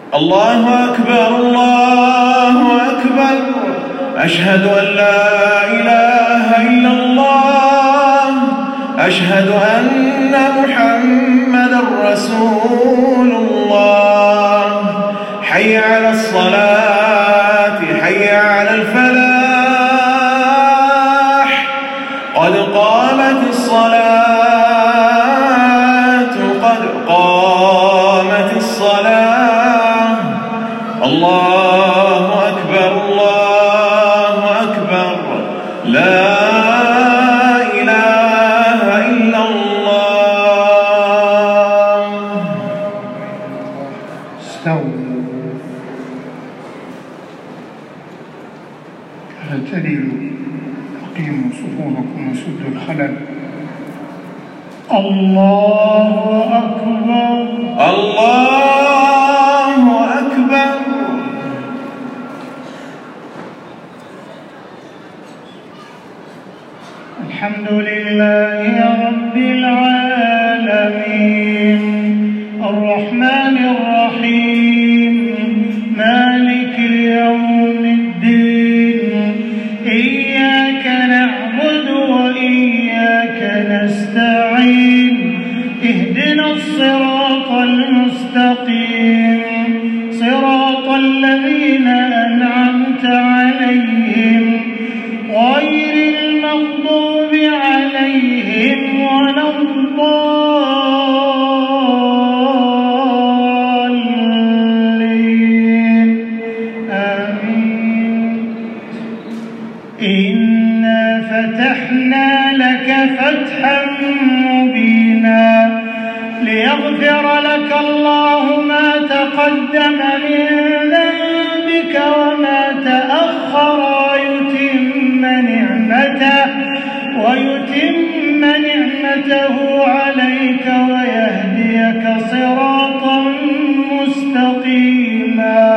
الله أكبر الله أكبر أشهد أن لا إله إلا الله أشهد أن محمدًا رسول الله حي على الصلاة حي على الفلاح قد قامت الصلاة قد قامت الصلاة الله أكبر الله أكبر لا إله إلا الله. استووا اعتدلوا أقيموا صفوفكم وسدوا الخلل. الله أكبر الله أكبر. الحمد لله رب العالمين الرحمن الرحيم مالك يوم الدين إياك نعبد وإياك نستعين اهدنا الصراط المستقيم صراط الذين أنعمت عليهم غير المغضوب عليهم ولا الضالين آمين. إنا فتحنا لك فتحا مبينا ليغفر لك الله ما تقدم من ذنبك وما تأخر ويتم نعمته عليك ويهديك صراطا مستقيما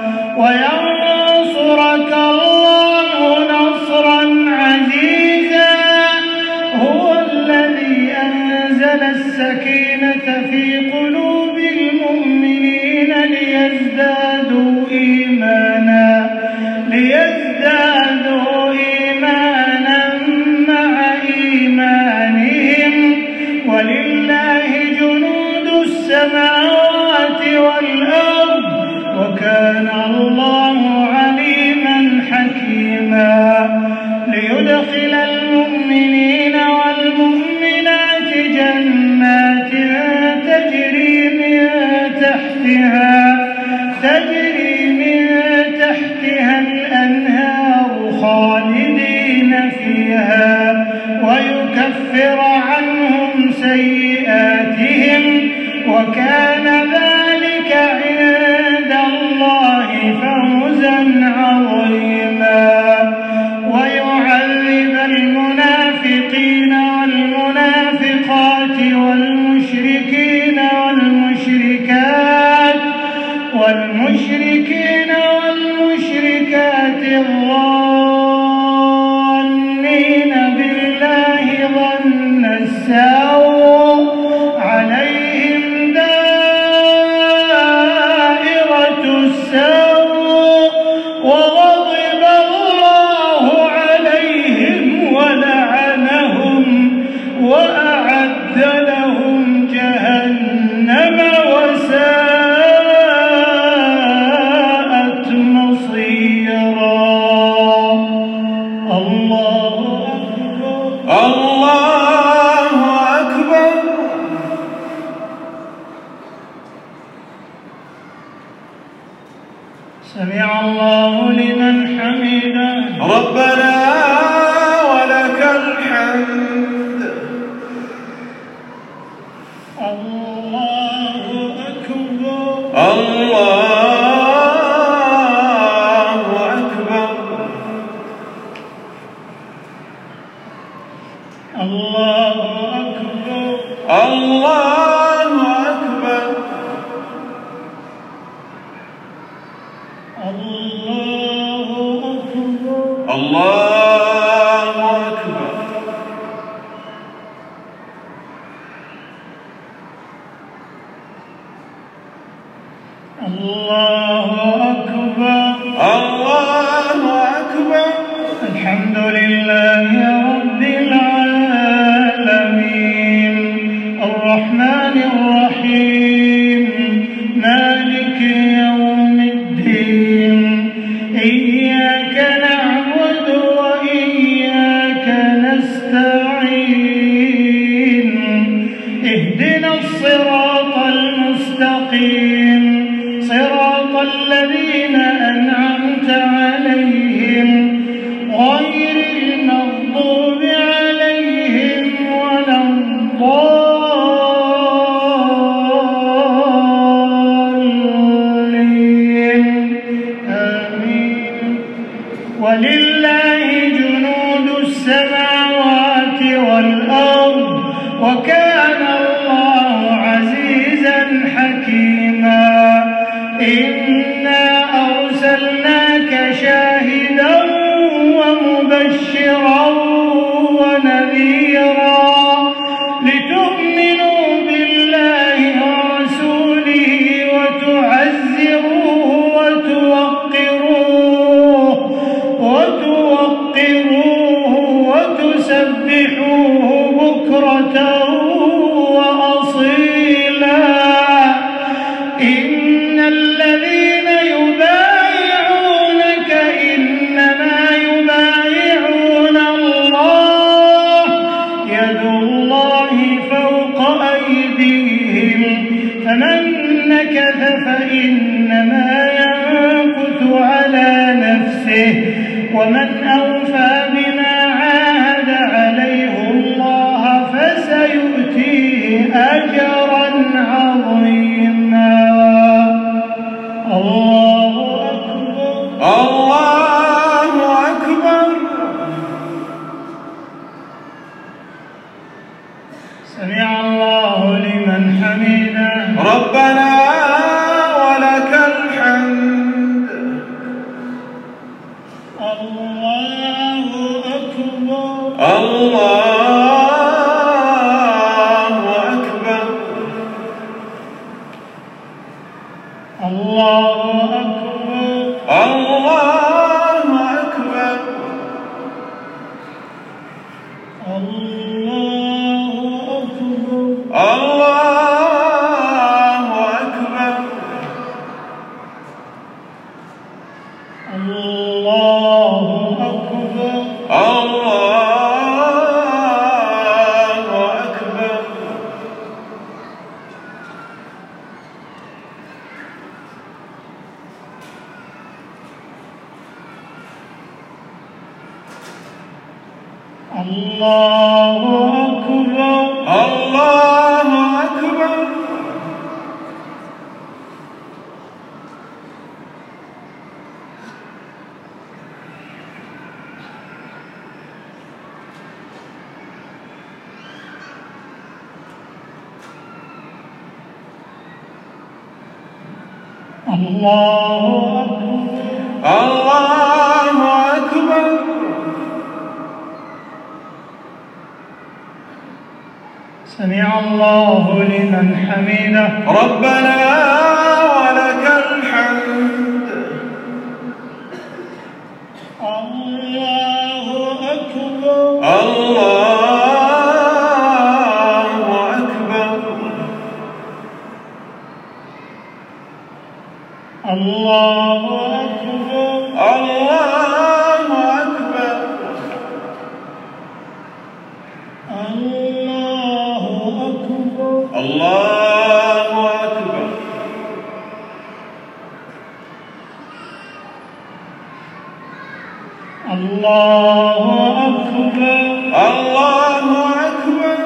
وينصرك الله نصرا عزيزا هو الذي أنزل السكينة في قلوب المؤمنين ليزدادوا إيمانا مع إيمانهم ولله جنود السماوات والأرض وكان الله عليما حكيما ليدخل المؤمنين والمؤمنات جنات تجري من تحتها الأنهار خالدين فيها ويكفر عنهم سيئاتهم وكان ذلك عند الله فوزا عظيما ويعذب المنافقين والمنافقات والمشركين والمشركات الظانين بالله ظن السوء عليهم دائرة السوء وغضب الله عليهم ولعنهم وأعد لهم جهنم وساءت مصيرا. الله أكبر الله أكبر. سمع الله لمن حمده ربنا ولك الحمد. الله أكبر الله أكبر. الله أكبر الله أكبر. الله أكبر الله أكبر. الله أكبر. الله أكبر. الحمد لله رب العالمين الرحمن الرحيم مالك يوم الدين إياك نعبد وإياك نستعين اهدنا الصراط المستقيم صراط الذين أنعمت عليهم غير المغضوب عليهم ولا الضالين آمين. ولله جنود السماوات والأرض وكان الله عزيزا حكيما. إنا أرسلناك شاهدا ومبشرا ونذيرا لتؤمنوا بالله ورسوله وتعزروه وتوقروه وتسبحوه بكرة وأصيلا. إن الذين يبايعونك إنما يبايعون الله يد الله فوق أيديهم فمن نكث فإنما ينكث على نفسه ومن أوفى بما عاهد عليه الله فسيؤتيه أجرا عظيما. الله أكبر. الله أكبر. سمع الله لمن حمده. ربنا ولك الحمد. الله أكبر. الله أكبر. الله أكبر. الله أكبر. الله أكبر. الله أكبر. الله أكبر. الله أكبر. الله أكبر. الله أكبر. الله أكبر. الله أكبر. سمع الله لمن حمده. ربنا ولك الحمد. الله أكبر. الله أكبر. الله أكبر. الله أكبر. الله أكبر. الله أكبر. الله أكبر. الله أكبر.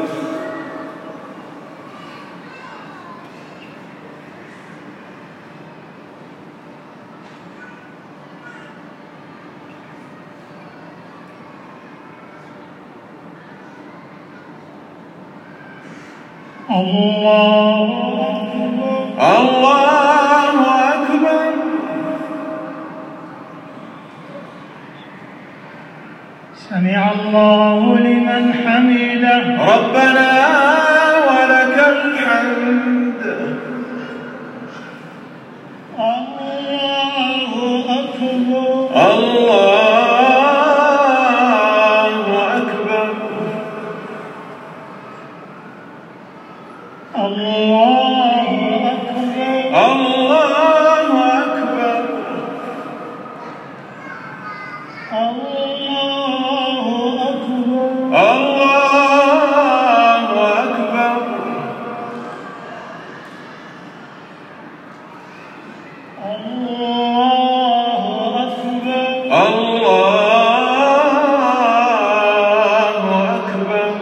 الله أكبر. الله أكبر. سمع الله لمن حمده. ربنا ولك الحمد. الله أكبر. الله أكبر. الله أكبر. الله أكبر. الله أكبر. الله أكبر. الله أكبر. الله أكبر.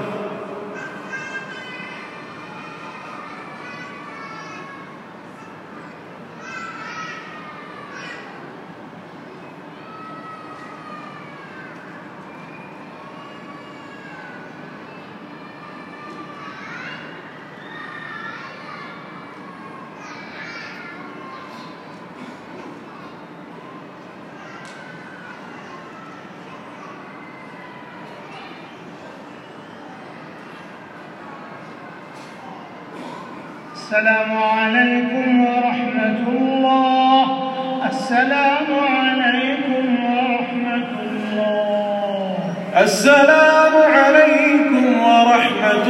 السلام عليكم ورحمة الله. السلام عليكم ورحمة الله. السلام عليكم ورحمة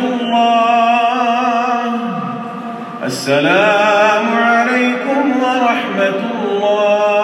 الله. السلام عليكم ورحمة الله.